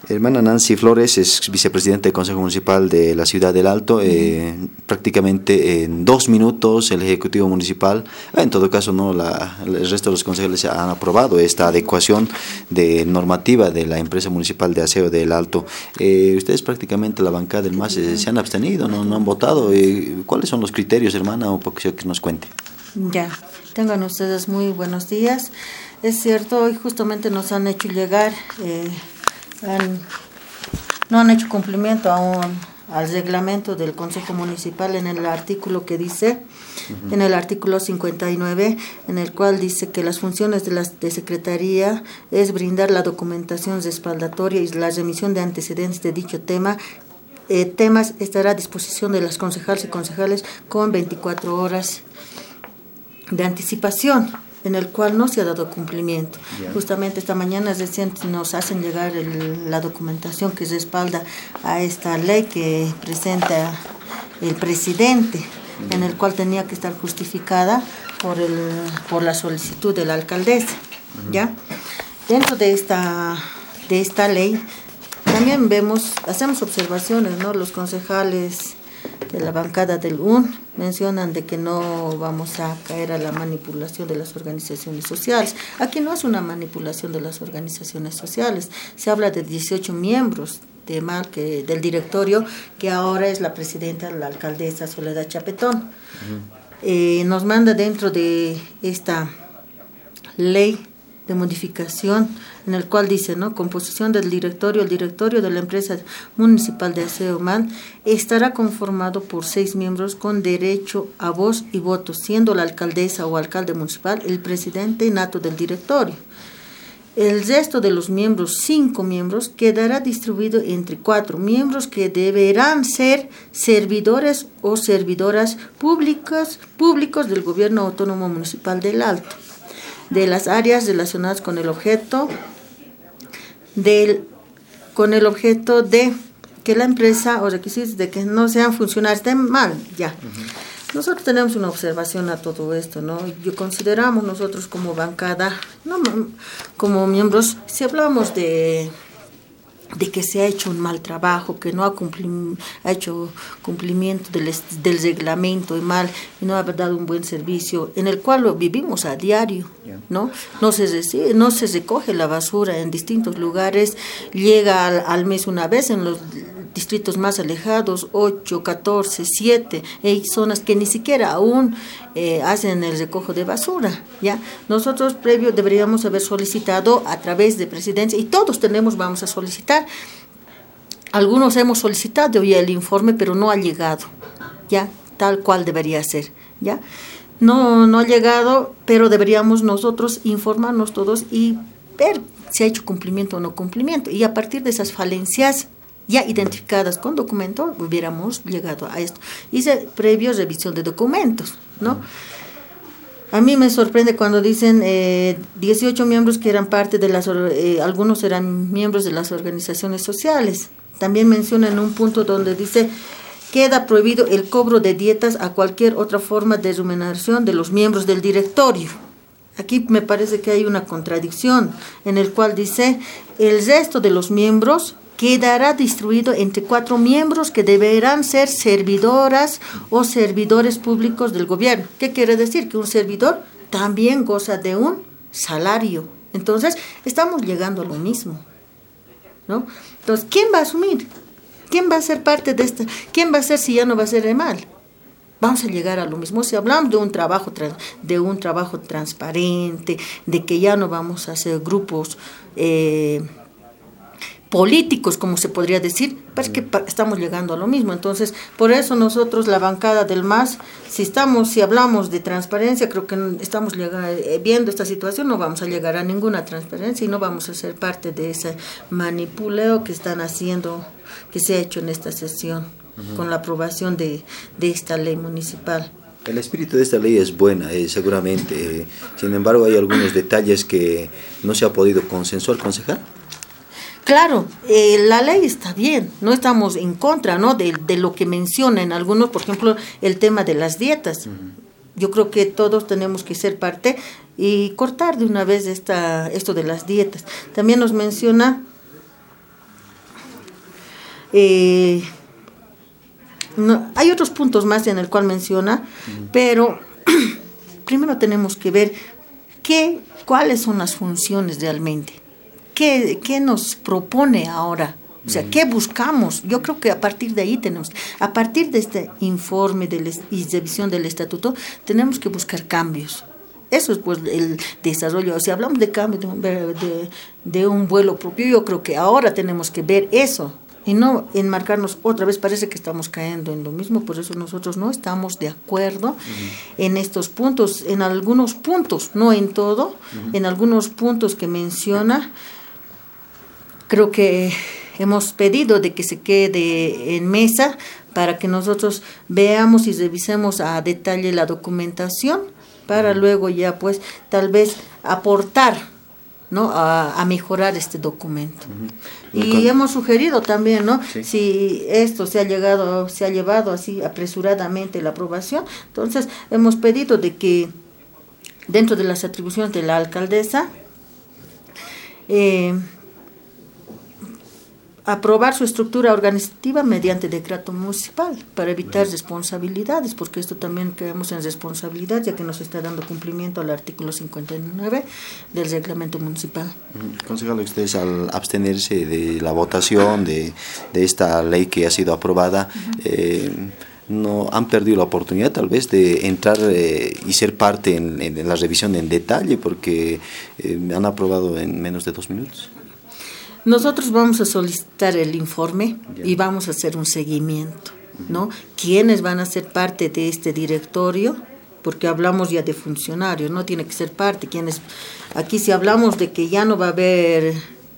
Hermana Nancy Flores es vicepresidenta del Consejo Municipal de la Ciudad del Alto. Prácticamente en 2 minutos el Ejecutivo Municipal, en todo caso no, el resto de los concejales han aprobado esta adecuación de normativa de la empresa municipal de aseo del Alto. Ustedes prácticamente la bancada del MAS se han abstenido, no han votado. ¿Cuáles son los criterios, hermana, o que nos cuente? Ya, tengan ustedes muy buenos días. Es cierto, hoy justamente nos han hecho llegar... no han hecho cumplimiento aún al reglamento del Consejo Municipal en el artículo que dice, en el artículo 59, en el cual dice que las funciones de Secretaría es brindar la documentación respaldatoria y la remisión de antecedentes de dicho temas estará a disposición de las concejales y concejales con 24 horas de anticipación, en el cual no se ha dado cumplimiento. Yeah. Justamente esta mañana recién nos hacen llegar la documentación que respalda a esta ley que presenta el presidente, en el cual tenía que estar justificada por la solicitud de la alcaldesa. ¿Ya? Dentro de esta ley también hacemos observaciones, ¿no? Los concejales de la bancada del UN mencionan de que no vamos a caer a la manipulación de las organizaciones sociales. Aquí no es una manipulación de las organizaciones sociales, se habla de 18 miembros del directorio, que ahora es la presidenta, la alcaldesa Soledad Chapetón. Nos manda dentro de esta ley de modificación, en el cual dice, ¿no? Composición del directorio. El directorio de la empresa municipal de aseo MAL estará conformado por 6 miembros con derecho a voz y voto, siendo la alcaldesa o alcalde municipal el presidente nato del directorio. El resto de los miembros, 5 miembros, quedará distribuido entre 4 miembros que deberán ser servidores o servidoras públicos del Gobierno Autónomo Municipal del Alto, de las áreas relacionadas con el objeto de que la empresa o requisitos de que no sean funcionarios estén mal, ya. Nosotros tenemos una observación a todo esto, ¿no? Consideramos nosotros como bancada, no, como miembros, si hablamos de que se ha hecho un mal trabajo, que no ha hecho cumplimiento del reglamento y no ha dado un buen servicio, en el cual lo vivimos a diario, ¿no? No se recoge la basura en distintos lugares, llega al mes una vez en los distritos más alejados, 8, 14, 7, hay zonas que ni siquiera aún hacen el recojo de basura, ¿ya? Nosotros previo deberíamos haber solicitado a través de presidencia, y todos vamos a solicitar, algunos hemos solicitado ya el informe, pero no ha llegado, ¿ya? Tal cual debería ser, ¿ya? No ha llegado, pero deberíamos nosotros informarnos todos y ver si ha hecho cumplimiento o no cumplimiento, y a partir de esas falencias ya identificadas con documento, hubiéramos llegado a esto. Hice previo revisión de documentos, ¿no? A mí me sorprende cuando dicen 18 miembros que eran parte de algunos eran miembros de las organizaciones sociales. También mencionan un punto donde dice, queda prohibido el cobro de dietas a cualquier otra forma de remuneración de los miembros del directorio. Aquí me parece que hay una contradicción, en el cual dice, el resto de los miembros quedará distribuido entre 4 miembros que deberán ser servidoras o servidores públicos del gobierno. ¿Qué quiere decir? Que un servidor también goza de un salario. Entonces, estamos llegando a lo mismo, ¿no? Entonces, ¿quién va a asumir? ¿Quién va a ser parte de esta? ¿Quién va a ser si ya no va a ser de mal? Vamos a llegar a lo mismo. Si hablamos de un trabajo transparente, de que ya no vamos a hacer grupos políticos, como se podría decir, pues que estamos llegando a lo mismo. Entonces, por eso nosotros, la bancada del MAS, si hablamos de transparencia, creo que estamos viendo esta situación, no vamos a llegar a ninguna transparencia y no vamos a ser parte de ese manipuleo que están haciendo, que se ha hecho en esta sesión, con la aprobación de esta ley municipal. El espíritu de esta ley es buena, seguramente. Sin embargo, hay algunos detalles que no se ha podido consensuar, concejal. Claro, la ley está bien, no estamos en contra, ¿no?, de lo que mencionan algunos, por ejemplo, el tema de las dietas. Yo creo que todos tenemos que ser parte y cortar de una vez esto de las dietas. También nos menciona No, hay otros puntos más en el cual menciona, pero primero tenemos que ver cuáles son las funciones realmente, qué nos propone ahora, o sea, qué buscamos. Yo creo que a partir de ahí a partir de este informe y revisión del estatuto, tenemos que buscar cambios. Eso es pues el desarrollo. Si hablamos de cambio de un vuelo propio, yo creo que ahora tenemos que ver eso y no enmarcarnos otra vez. Parece que estamos cayendo en lo mismo, por eso nosotros no estamos de acuerdo en estos puntos, en algunos puntos, no en todo, en algunos puntos que menciona. Creo que hemos pedido de que se quede en mesa para que nosotros veamos y revisemos a detalle la documentación para luego ya pues tal vez aportar, ¿no?, a mejorar este documento. Y hemos sugerido también, ¿no?, sí, si esto se ha llevado así apresuradamente la aprobación, entonces hemos pedido de que dentro de las atribuciones de la alcaldesa aprobar su estructura organizativa mediante decreto municipal para evitar responsabilidades, porque esto también creemos en responsabilidad, ya que nos está dando cumplimiento al artículo 59 del reglamento municipal. Concejal, ustedes al abstenerse de la votación de esta ley que ha sido aprobada, no han perdido la oportunidad tal vez de entrar y ser parte en la revisión en detalle, porque han aprobado en menos de 2 minutos. Nosotros vamos a solicitar el informe y vamos a hacer un seguimiento, ¿no? ¿Quiénes van a ser parte de este directorio? Porque hablamos ya de funcionarios, no tiene que ser parte. Aquí si hablamos de que ya no va a haber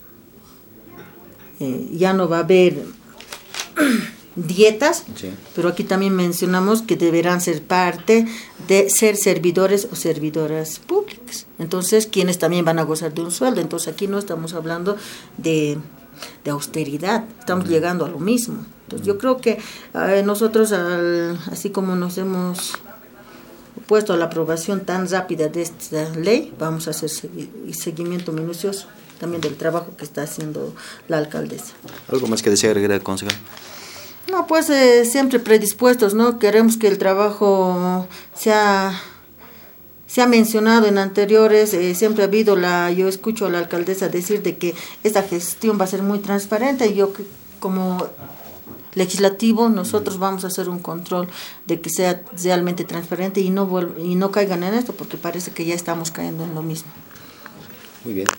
dietas, sí, pero aquí también mencionamos que deberán ser parte de ser servidores o servidoras públicas. Entonces, quienes también van a gozar de un sueldo. Entonces, aquí no estamos hablando de austeridad, estamos llegando a lo mismo. Entonces, yo creo que nosotros, así como nos hemos opuesto a la aprobación tan rápida de esta ley, vamos a hacer seguimiento minucioso también del trabajo que está haciendo la alcaldesa. ¿Algo más que desea agregar, concejal? No, pues siempre predispuestos, ¿no? Queremos que el trabajo se ha mencionado en anteriores, siempre ha habido yo escucho a la alcaldesa decir de que esta gestión va a ser muy transparente, y yo como legislativo nosotros vamos a hacer un control de que sea realmente transparente y no caigan en esto, porque parece que ya estamos cayendo en lo mismo. Muy bien.